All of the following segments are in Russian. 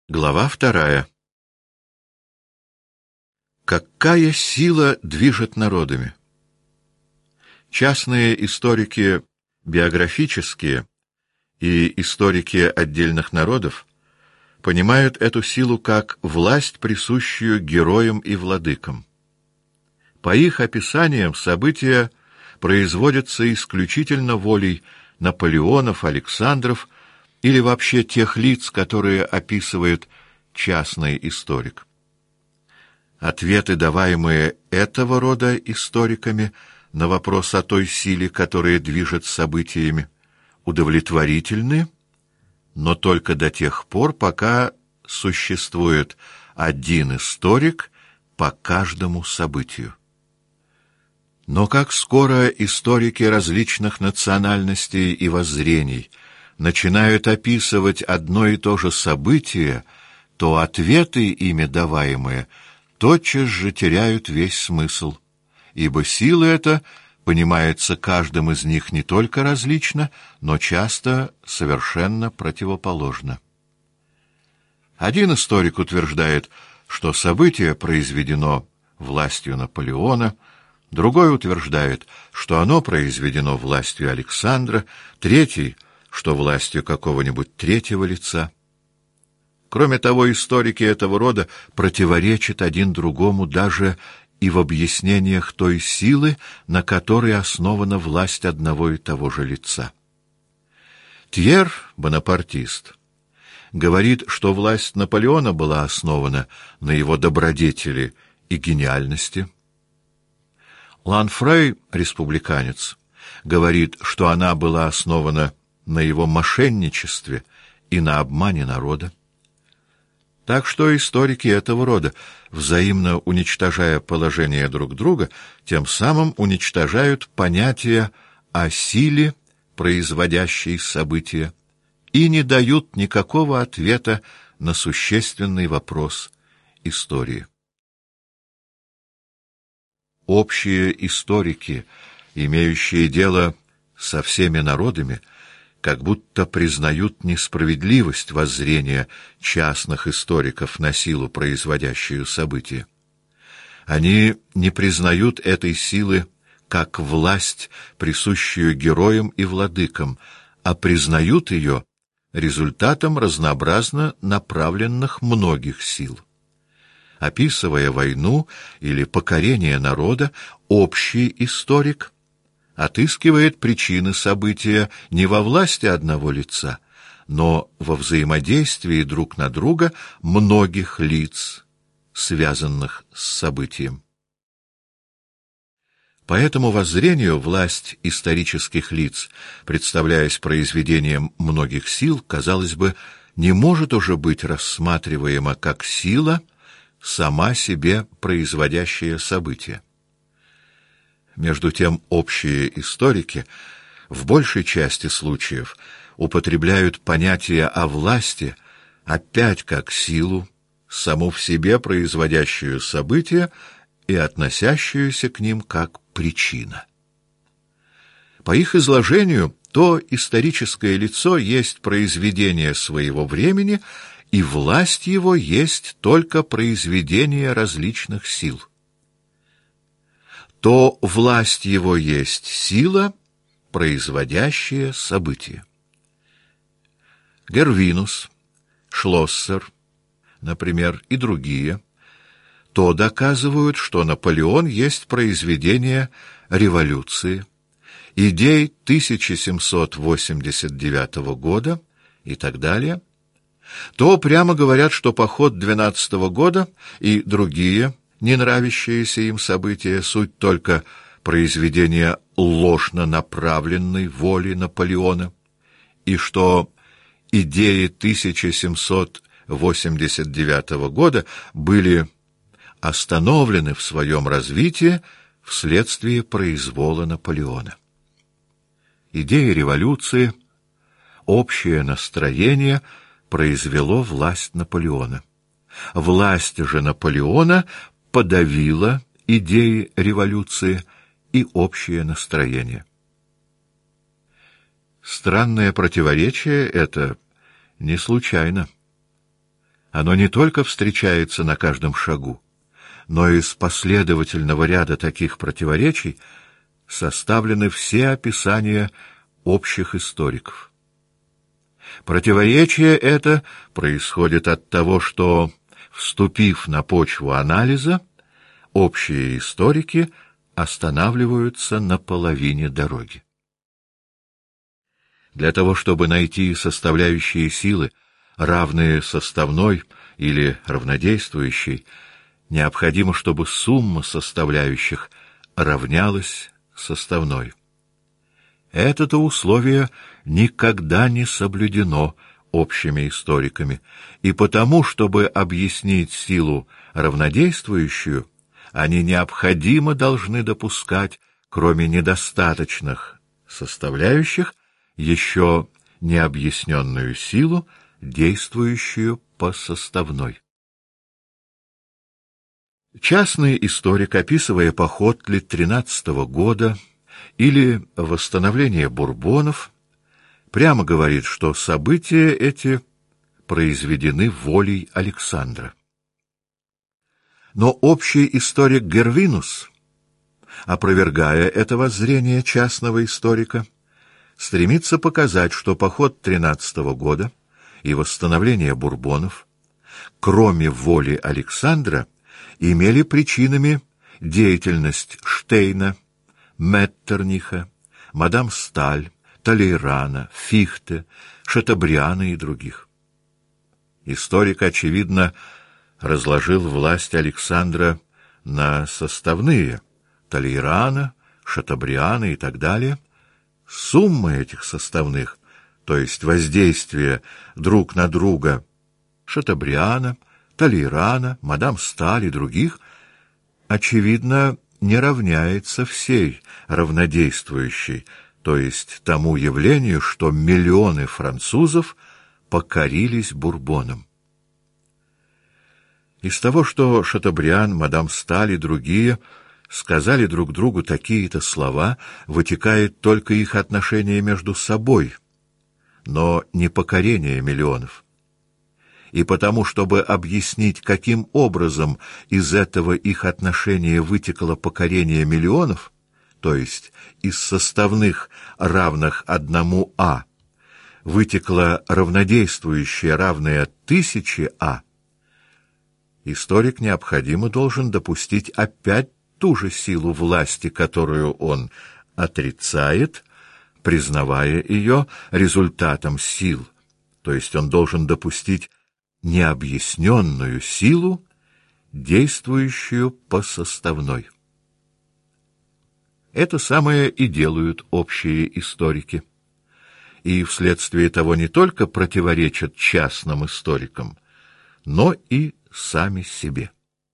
Глава 2. Какая сила движет народами? Частные историки биографические и историки отдельных народов понимают эту силу как власть, присущую героям и владыкам. По их описаниям события производятся исключительно волей Наполеонов, Александров или вообще тех лиц, которые описывает частный историк. Ответы, даваемые этого рода историками на вопрос о той силе, которая движет событиями, удовлетворительны, но только до тех пор, пока существует один историк по каждому событию. Но как скоро историки различных национальностей и воззрений начинают описывать одно и то же событие, то ответы, ими даваемые, тотчас же теряют весь смысл, ибо сила эта понимается каждым из них не только различно, но часто совершенно противоположно. Один историк утверждает, что событие произведено властью Наполеона, другой утверждает, что оно произведено властью Александра, третий — что властью какого-нибудь третьего лица. Кроме того, историки этого рода противоречат один другому даже и в объяснениях той силы, на которой основана власть одного и того же лица. Тьер, бонапартист, говорит, что власть Наполеона была основана на его добродетели и гениальности. Ланфрей, республиканец, говорит, что она была основана на его мошенничестве и на обмане народа. Так что историки этого рода, взаимно уничтожая положение друг друга, тем самым уничтожают понятие о силе, производящей события, и не дают никакого ответа на существенный вопрос истории. Общие историки, имеющие дело со всеми народами, как будто признают несправедливость воззрения частных историков на силу, производящую события. Они не признают этой силы как власть, присущую героям и владыкам, а признают ее результатом разнообразно направленных многих сил. Описывая войну или покорение народа, общий историк отыскивает причины события не во власти одного лица, но во взаимодействии друг на друга многих лиц, связанных с событием. По этому воззрению власть исторических лиц, представляясь произведением многих сил, казалось бы, не может уже быть рассматриваема как сила, сама себе производящая события. Между тем, общие историки в большей части случаев употребляют понятие о власти опять как силу, саму в себе производящую события и относящуюся к ним как причина. По их изложению, то историческое лицо есть произведение своего времени, и власть его есть только произведение различных сил. То власть его есть сила, производящая события. Гервинус, Шлоссер, например, и другие, то доказывают, что Наполеон есть произведение революции, идей 1789 года и так далее, то прямо говорят, что поход 12 года и другие не нравящиеся им события — суть только произведение ложно направленной воли Наполеона, и что идеи 1789 года были остановлены в своем развитии вследствие произвола Наполеона. Идея революции, общее настроение произвело власть Наполеона. Власть же Наполеона подавила идеи революции и общее настроение. Странное противоречие это не случайно. Оно не только встречается на каждом шагу, но из последовательного ряда таких противоречий составлены все описания общих историков. Противоречие это происходит от того, что, вступив на почву анализа, общие историки останавливаются на половине дороги. Для того, чтобы найти составляющие силы, равные составной или равнодействующей, необходимо, чтобы сумма составляющих равнялась составной. Это-то условие никогда не соблюдено общими историками, и потому, чтобы объяснить силу равнодействующую, они необходимо должны допускать, кроме недостаточных составляющих, еще необъясненную силу, действующую по составной. Частный историк, описывая поход ли 13-го года или восстановление Бурбонов, прямо говорит, что события эти произведены волей Александра. Но общий историк Гервинус, опровергая это воззрение частного историка, стремится показать, что поход 13-го года и восстановление Бурбонов, кроме воли Александра, имели причинами деятельность Штейна, Меттерниха, мадам Сталь, Талейрана, Фихте, Шатобриана и других. Историк, очевидно, разложил власть Александра на составные Талейрана, Шатобриана и так далее. Сумма этих составных, то есть воздействие друг на друга Шатобриана, Талейрана, мадам Сталь и других, очевидно, не равняется всей равнодействующей, то есть тому явлению, что миллионы французов покорились Бурбонам. Из того, что Шатобриан, мадам Сталь и другие сказали друг другу такие-то слова, вытекает только их отношение между собой, но не покорение миллионов. И потому, чтобы объяснить, каким образом из этого их отношения вытекло покорение миллионов, то есть из составных, равных 1А, вытекло равнодействующее, равное 1000А, историк необходимо должен допустить опять ту же силу власти, которую он отрицает, признавая ее результатом сил, то есть он должен допустить необъясненную силу, действующую по составной. Это самое и делают общие историки. И вследствие того не только противоречат частным историкам, но и сами себе.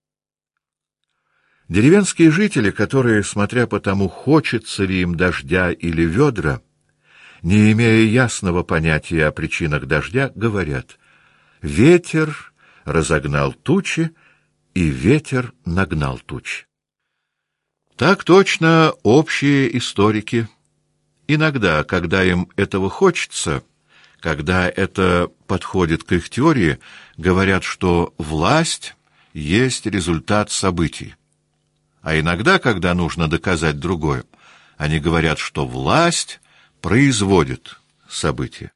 Деревенские жители, которые, смотря по тому, хочется ли им дождя или ведра, не имея ясного понятия о причинах дождя, говорят: ветер разогнал тучи, и ветер нагнал тучи. Так точно общие историки иногда, когда им этого хочется, когда это подходит к их теории, говорят, что власть есть результат событий. А иногда, когда нужно доказать другое, они говорят, что власть производит события.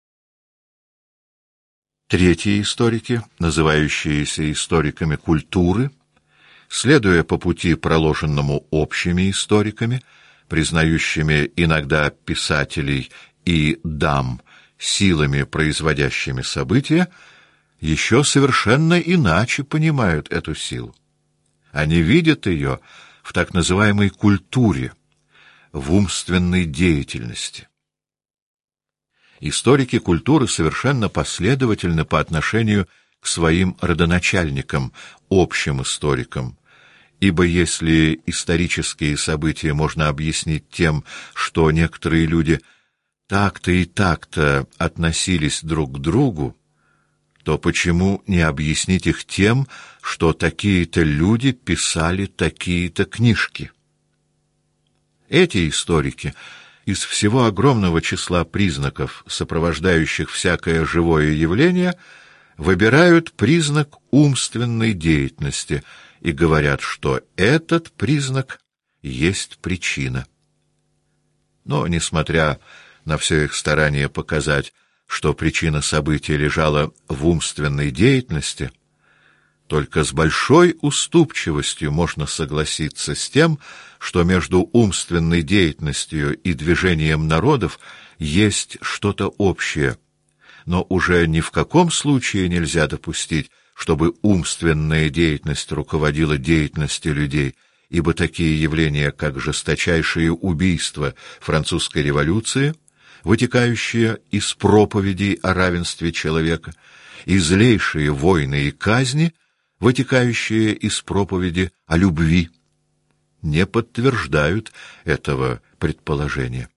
Третьи историки, называющиеся историками культуры, следуя по пути, проложенному общими историками, признающими иногда писателей и дам силами, производящими события, еще совершенно иначе понимают эту силу. Они видят ее в так называемой культуре, в умственной деятельности. Историки культуры совершенно последовательны по отношению к своим родоначальникам, общим историкам, ибо если исторические события можно объяснить тем, что некоторые люди так-то и так-то относились друг к другу, то почему не объяснить их тем, что такие-то люди писали такие-то книжки? Эти историки из всего огромного числа признаков, сопровождающих всякое живое явление, выбирают признак умственной деятельности и говорят, что этот признак есть причина. Но, несмотря на все их старания показать, что причина события лежала в умственной деятельности, только с большой уступчивостью можно согласиться с тем, что между умственной деятельностью и движением народов есть что-то общее, но уже ни в каком случае нельзя допустить, чтобы умственная деятельность руководила деятельностью людей, ибо такие явления, как жесточайшие убийства французской революции, вытекающие из проповедей о равенстве человека, и злейшие войны и казни, вытекающие из проповеди о любви, не подтверждают этого предположения.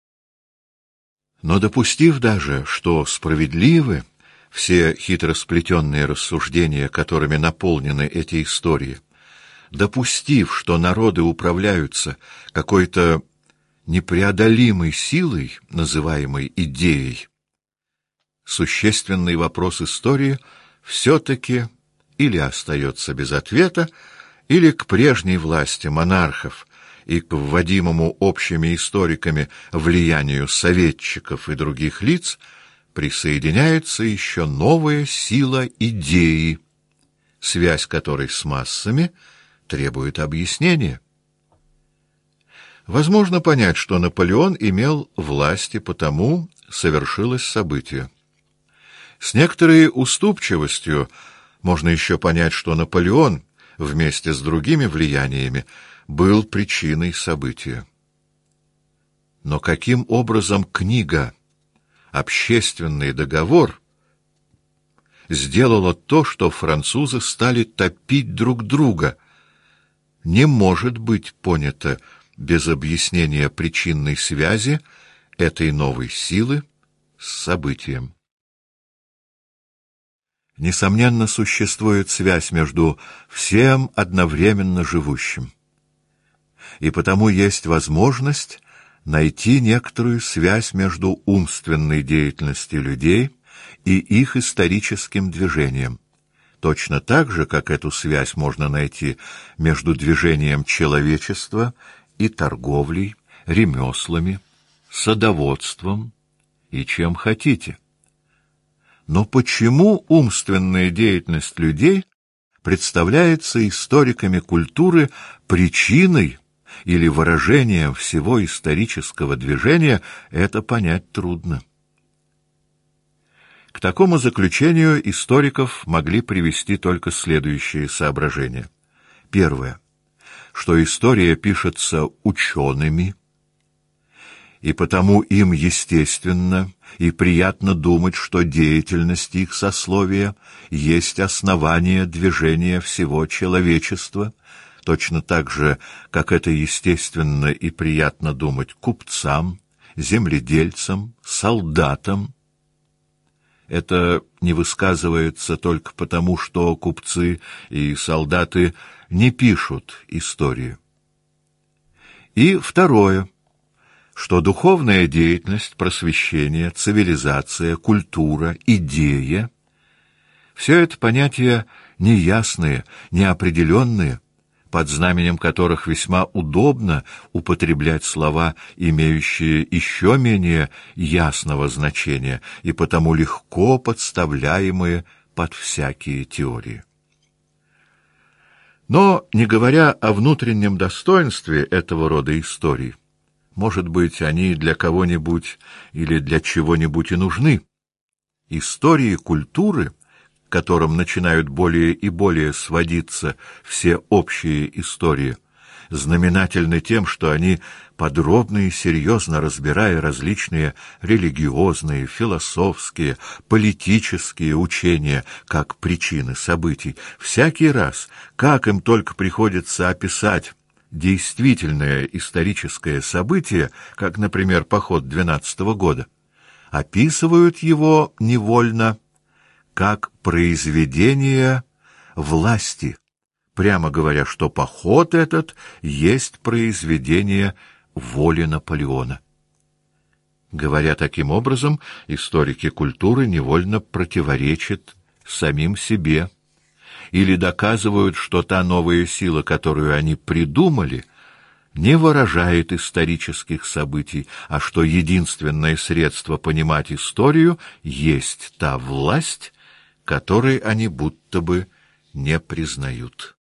Но допустив даже, что справедливы все хитросплетенные рассуждения, которыми наполнены эти истории, допустив, что народы управляются какой-то непреодолимой силой, называемой идеей, существенный вопрос истории все-таки или остается без ответа, или к прежней власти монархов и к вводимому общими историками влиянию советчиков и других лиц присоединяется еще новая сила идеи, связь которой с массами требует объяснения. Возможно понять, что Наполеон имел власть, и потому совершилось событие. С некоторой уступчивостью можно еще понять, что Наполеон, вместе с другими влияниями, был причиной события. Но каким образом книга «Общественный договор» сделала то, что французы стали топить друг друга, не может быть понято без объяснения причинной связи этой новой силы с событием. Несомненно, существует связь между всем одновременно живущим, и потому есть возможность найти некоторую связь между умственной деятельностью людей и их историческим движением, точно так же, как эту связь можно найти между движением человечества и торговлей, ремеслами, садоводством и чем хотите. Но почему умственная деятельность людей представляется историками культуры причиной или выражением всего исторического движения, это понять трудно. К такому заключению историков могли привести только следующие соображения. Первое, что история пишется учеными, и потому им естественно и приятно думать, что деятельность их сословия есть основание движения всего человечества, точно так же, как это естественно и приятно думать купцам, земледельцам, солдатам. Это не высказывается только потому, что купцы и солдаты не пишут историю. И второе, что духовная деятельность, просвещение, цивилизация, культура, идея — все это понятия неясные, неопределенные, под знаменем которых весьма удобно употреблять слова, имеющие еще менее ясного значения и потому легко подставляемые под всякие теории. Но, не говоря о внутреннем достоинстве этого рода историй, может быть, они для кого-нибудь или для чего-нибудь и нужны, истории культуры, к которым начинают более и более сводиться все общие истории, знаменательны тем, что они, подробно и серьезно разбирая различные религиозные, философские, политические учения как причины событий, всякий раз, как им только приходится описать действительное историческое событие, как, например, поход 12-го года, описывают его невольно как произведение власти, прямо говоря, что поход этот есть произведение воли Наполеона. Говоря таким образом, историки культуры невольно противоречат самим себе, или доказывают, что та новая сила, которую они придумали, не выражает исторических событий, а что единственное средство понимать историю есть та власть, которой они будто бы не признают.